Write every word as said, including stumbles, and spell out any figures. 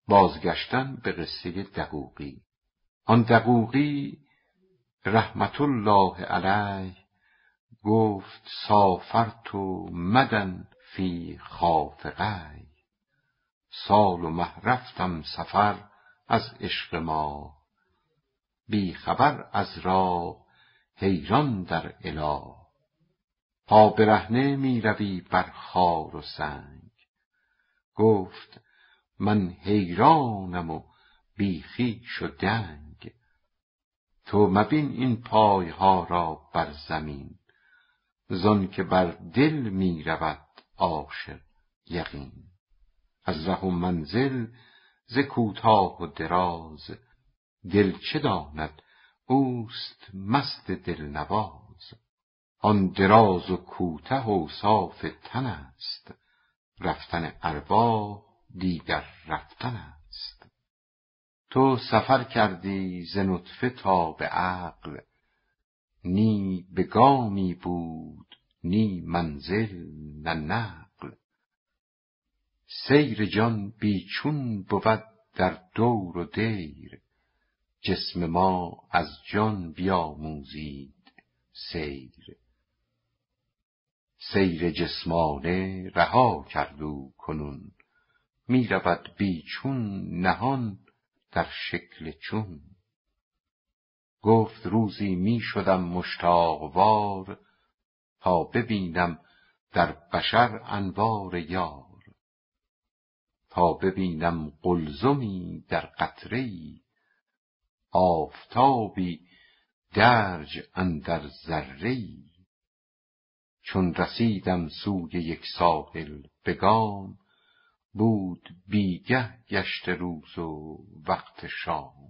بازگشتن به قصه دقوقی. آن دقوقی رحمت الله علیه گفت سافرت مدن فی خافقی، سال و مه رفتم سفر از عشق ما، بی خبر از راه حیران در اله، پا برهنه می روی بر خار و سنگ، گفت من حیرانم و بی خویش و دنگ، تو مبین این پایها را بر زمین، زان که بر دل می رود عاشق یقین، از ره و منزل ز کوتاه و دراز، دل چه داند اوست مست دلنواز، آن دراز و کوته اوصاف تن است، رفتن ارواح دیگر رفتن است. تو سفر کردی ز نطفه تا به عقل، نی به گامی بود نی منزل نه نقل، سیر جان بی چون بود در دور و دیر، جسم ما از جان بیاموزید سیر، سیر جسمانه رها کرد او کنون، می رود بی چون نهان در شکل چون، گفت روزی می شدم مشتاق وار، تا ببینم در بشر انوار یار، تا ببینم قلزمی در قطره‌ای، آفتابی درج اندر ذره‌ای، چون رسیدم سوی یک ساحل به گام، بود بیگه گشته روز و وقت شام،